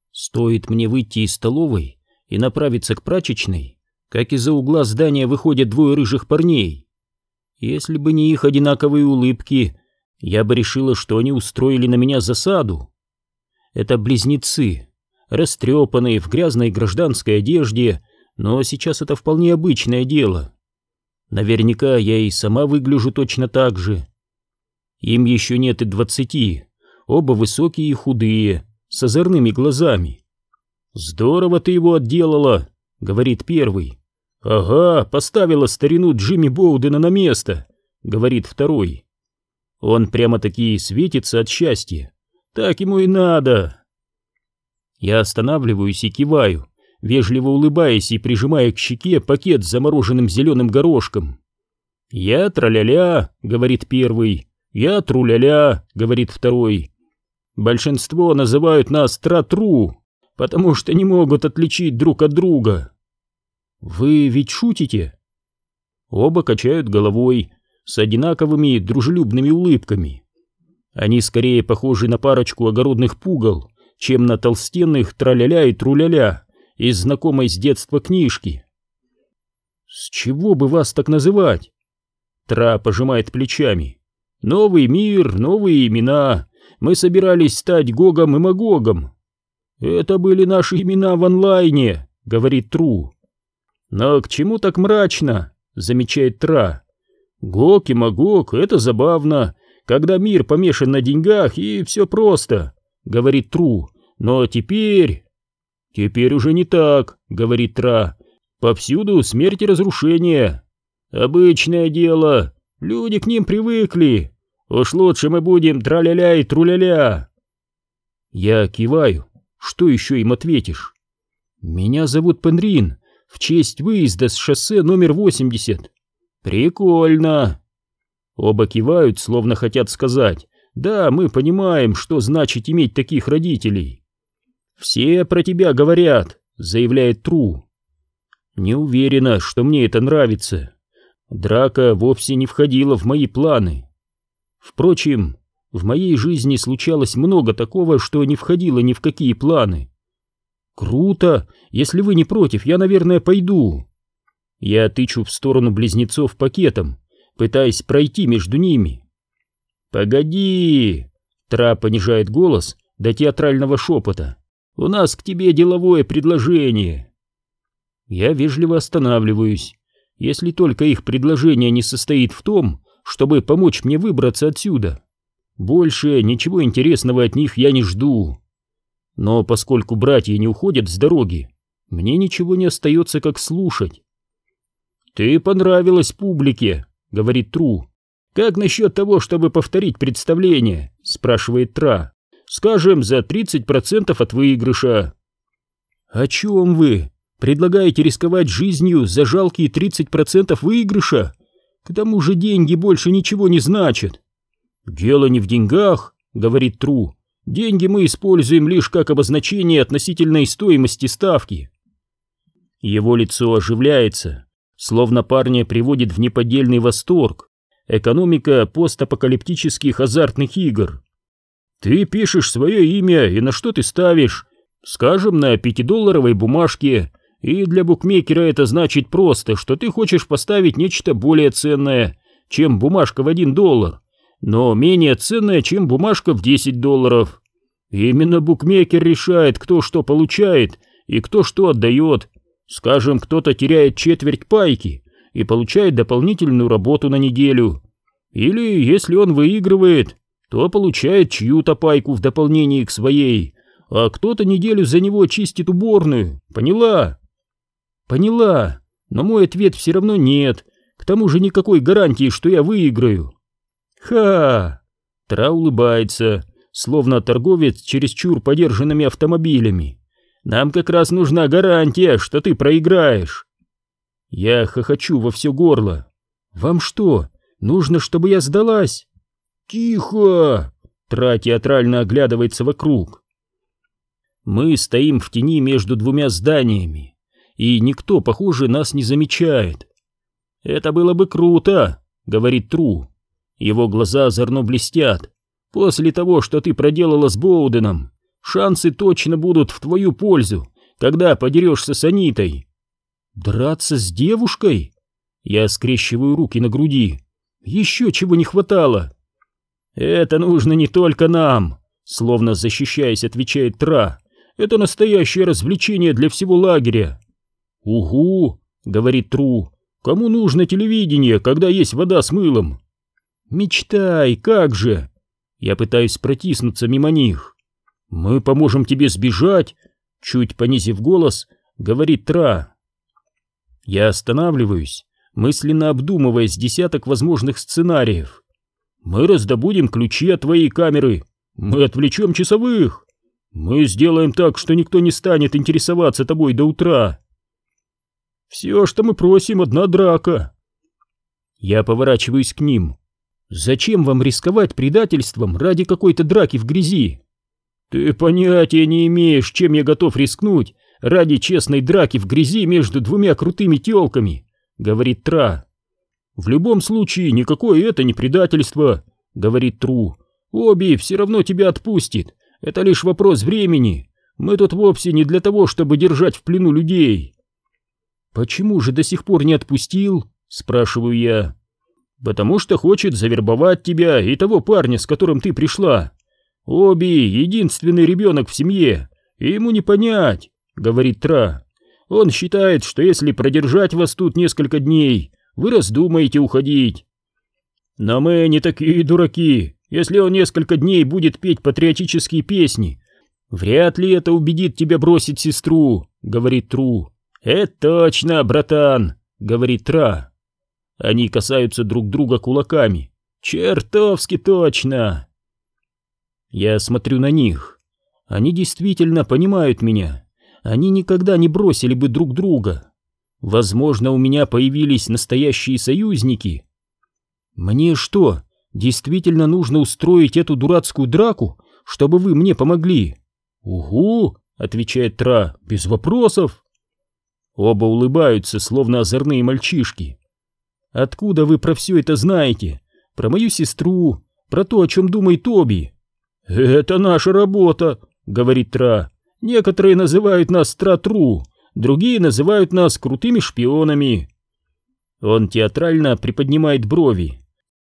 Стоит мне выйти из столовой и направиться к прачечной, как из-за угла здания выходят двое рыжих парней. Если бы не их одинаковые улыбки, я бы решила, что они устроили на меня засаду. Это близнецы, растрепанные в грязной гражданской одежде, но сейчас это вполне обычное дело. Наверняка я и сама выгляжу точно так же. Им еще нет и 20, оба высокие и худые, с озорными глазами. «Здорово ты его отделала», — говорит первый. «Ага, поставила старину Джимми Боудена на место», — говорит второй. Он прямо-таки светится от счастья. Так ему и надо. Я останавливаюсь и киваю, вежливо улыбаясь и прижимая к щеке пакет с замороженным зеленым горошком. «Я траля-ля», — говорит первый. «Я тру-ля-ля», — говорит второй. Большинство называют нас тра-тру, потому что не могут отличить друг от друга. «Вы ведь шутите?» Оба качают головой с одинаковыми дружелюбными улыбками. Они скорее похожи на парочку огородных пугал, чем на толстенных траля-ля и тру-ля-ля из знакомой с детства книжки. «С чего бы вас так называть?» Тра пожимает плечами. «Новый мир, новые имена. Мы собирались стать Гогом и Магогом». «Это были наши имена в онлайне», — говорит Тру. «Но к чему так мрачно?» — замечает Тра. «Гог и Магог — это забавно, когда мир помешан на деньгах и все просто», — говорит Тру. «Но теперь...» «Теперь уже не так», — говорит Тра. «Повсюду смерть и разрушение. Обычное дело, люди к ним привыкли. Уж лучше мы будем тра-ля-ля и тру-ля-ля». Я киваю. Что еще им ответишь? «Меня зовут Пенрин, в честь выезда с шоссе номер 80. «Прикольно». Оба кивают, словно хотят сказать: «Да, мы понимаем, что значит иметь таких родителей». «Все про тебя говорят», — заявляет Тру. Не уверена, что мне это нравится. Драка вовсе не входила в мои планы. Впрочем, в моей жизни случалось много такого, что не входило ни в какие планы. «Круто! Если вы не против, я, наверное, пойду». Я тычу в сторону близнецов пакетом, пытаясь пройти между ними. «Погоди!» — Тра понижает голос до театрального шепота. «У нас к тебе деловое предложение». Я вежливо останавливаюсь, если только их предложение не состоит в том, чтобы помочь мне выбраться отсюда. Больше ничего интересного от них я не жду. Но поскольку братья не уходят с дороги, мне ничего не остается, как слушать. «Ты понравилась публике», — говорит Тру. «Как насчет того, чтобы повторить представление?» — спрашивает Тра. «Скажем, за 30% от выигрыша». «О чем вы? Предлагаете рисковать жизнью за жалкие 30% выигрыша? К тому же деньги больше ничего не значат». «Дело не в деньгах», — говорит Тру. «Деньги мы используем лишь как обозначение относительной стоимости ставки». Его лицо оживляется, словно парня приводит в неподдельный восторг экономика постапокалиптических азартных игр. «Ты пишешь свое имя, и на что ты ставишь? Скажем, на 5-долларовой бумажке, и для букмекера это значит просто, что ты хочешь поставить нечто более ценное, чем бумажка в $1, но менее ценное, чем бумажка в $10. Именно букмекер решает, кто что получает и кто что отдает. Скажем, кто-то теряет четверть пайки и получает дополнительную работу на неделю. Или, если он выигрывает, то получает чью-то пайку в дополнение к своей, а кто-то неделю за него чистит уборную. Поняла?» «Поняла, но мой ответ все равно нет. К тому же никакой гарантии, что я выиграю». «Ха!» Тра улыбается, словно торговец чересчур подержанными автомобилями. «Нам как раз нужна гарантия, что ты проиграешь». Я хохочу во все горло. «Вам что, нужно, чтобы я сдалась?» «Тихо!» Тра театрально оглядывается вокруг. Мы стоим в тени между двумя зданиями, и никто, похоже, нас не замечает. «Это было бы круто», — говорит Тру. Его глаза озорно блестят. «После того, что ты проделала с Боуденом, Шансы точно будут в твою пользу, когда подерешься с Анитой. Драться с девушкой? Я скрещиваю руки на груди. Еще чего не хватало. Это нужно не только нам, словно защищаясь, отвечает Тра. Это настоящее развлечение для всего лагеря. Угу, говорит Тру. Кому нужно телевидение, когда есть вода с мылом? Мечтай, как же. Я пытаюсь протиснуться мимо них. Мы поможем тебе сбежать, чуть понизив голос, говорит Тра. Я останавливаюсь, мысленно обдумывая с десяток возможных сценариев. Мы раздобудем ключи от твоей камеры, мы отвлечем часовых, мы сделаем так, что никто не станет интересоваться тобой до утра. Все, что мы просим, одна драка. Я поворачиваюсь к ним. Зачем вам рисковать предательством ради какой-то драки в грязи? Ты понятия не имеешь, чем я готов рискнуть ради честной драки в грязи между двумя крутыми тёлками, говорит Тра. В любом случае, никакое это не предательство, говорит Тру. Оби все равно тебя отпустит, это лишь вопрос времени. Мы тут вовсе не для того, чтобы держать в плену людей. Почему же до сих пор не отпустил? Спрашиваю я. Потому что хочет завербовать тебя и того парня, с которым ты пришла. Оби единственный ребенок в семье, и ему не понять, говорит Тра. Он считает, что если продержать вас тут несколько дней, вы раздумаете уходить. Но мы не такие дураки. Если он несколько дней будет петь патриотические песни, вряд ли это убедит тебя бросить сестру, говорит Тру. Это точно, братан, говорит Тра. Они касаются друг друга кулаками. Чертовски точно. Я смотрю на них. Они действительно понимают меня. Они никогда не бросили бы друг друга. Возможно, у меня появились настоящие союзники. Мне что, действительно нужно устроить эту дурацкую драку, чтобы вы мне помогли? Угу, отвечает Тра, без вопросов. Оба улыбаются, словно озорные мальчишки. Откуда вы про все это знаете? Про мою сестру, про то, о чем думает Оби? Это наша работа, говорит Тра. Некоторые называют нас Тра-Тру, другие называют нас крутыми шпионами. Он театрально приподнимает брови.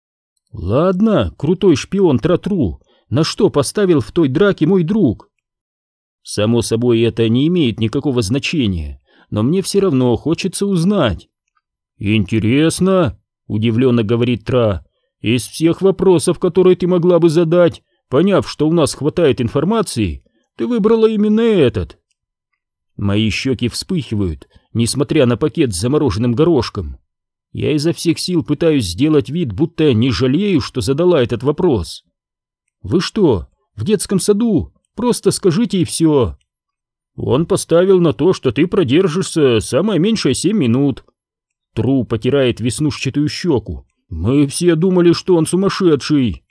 Ладно, крутой шпион Тра-Тру, на что поставил в той драке мой друг? Само собой, это не имеет никакого значения, но мне все равно хочется узнать. «Интересно», — удивленно говорит Тра, — «из всех вопросов, которые ты могла бы задать, поняв, что у нас хватает информации, ты выбрала именно этот». Мои щеки вспыхивают, несмотря на пакет с замороженным горошком. Я изо всех сил пытаюсь сделать вид, будто не жалею, что задала этот вопрос. «Вы что, в детском саду? Просто скажите и все». «Он поставил на то, что ты продержишься самое меньшее 7 минут». Тру потирает веснушчатую щеку. «Мы все думали, что он сумасшедший».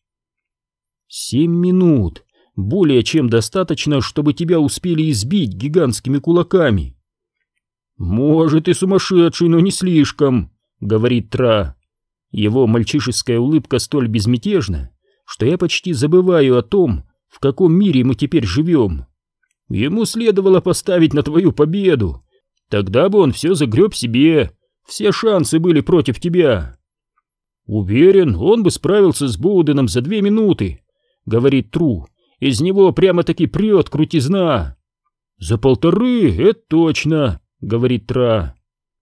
7 минут. Более чем достаточно, чтобы тебя успели избить гигантскими кулаками. «Может, и сумасшедший, но не слишком», — говорит Тра. Его мальчишеская улыбка столь безмятежна, что я почти забываю о том, в каком мире мы теперь живем. Ему следовало поставить на твою победу. Тогда бы он все загреб себе. Все шансы были против тебя. Уверен, он бы справился с Боуденом за 2 минуты, говорит Тру. Из него прямо-таки прет крутизна. За 1,5, это точно, говорит Тра.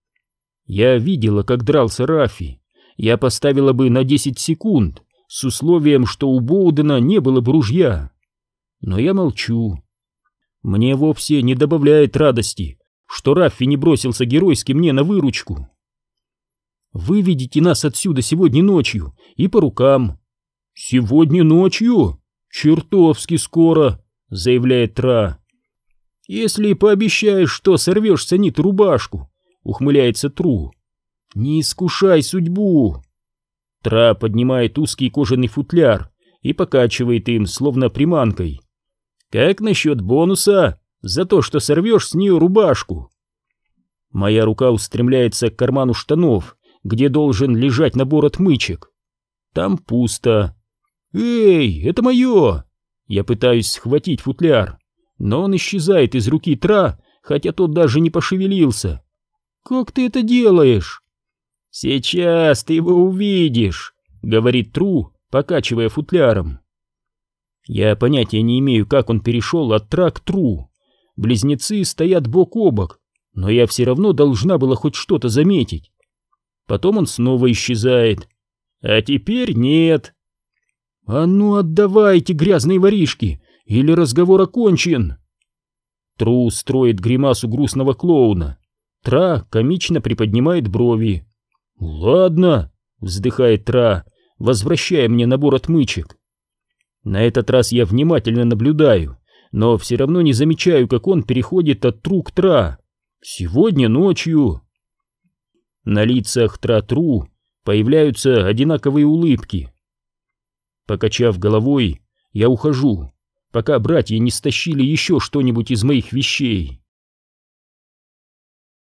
Я видела, как дрался Раффи. Я поставила бы на 10 секунд, с условием, что у Боудена не было бы ружья. Но я молчу. Мне вовсе не добавляет радости, что Раффи не бросился геройски мне на выручку. «Выведите нас отсюда сегодня ночью и по рукам». «Сегодня ночью? Чертовски скоро», — заявляет Тра. «Если пообещаешь, что сорвешь с Аниты рубашку», — ухмыляется Тру. «Не искушай судьбу». Тра поднимает узкий кожаный футляр и покачивает им, словно приманкой. «Как насчет бонуса за то, что сорвешь с нее рубашку?» Моя рука устремляется к карману штанов, где должен лежать набор отмычек. Там пусто. «Эй, это мое!» Я пытаюсь схватить футляр. но он исчезает из руки Тра, хотя тот даже не пошевелился. «Как ты это делаешь?» «Сейчас ты его увидишь», — говорит Тру, покачивая футляром. Я понятия не имею, как он перешел от Тра к Тру. Близнецы стоят бок о бок, но я все равно должна была хоть что-то заметить. Потом он снова исчезает. А теперь нет. «А ну отдавайте, грязные воришки, или разговор окончен!» Тру строит гримасу грустного клоуна. Тра комично приподнимает брови. «Ладно», — вздыхает Тра, возвращая мне набор отмычек. На этот раз я внимательно наблюдаю, но все равно не замечаю, как он переходит от Тру к Тра. Сегодня ночью. На лицах Тра-Тру появляются одинаковые улыбки. Покачав головой, я ухожу, пока братья не стащили еще что-нибудь из моих вещей.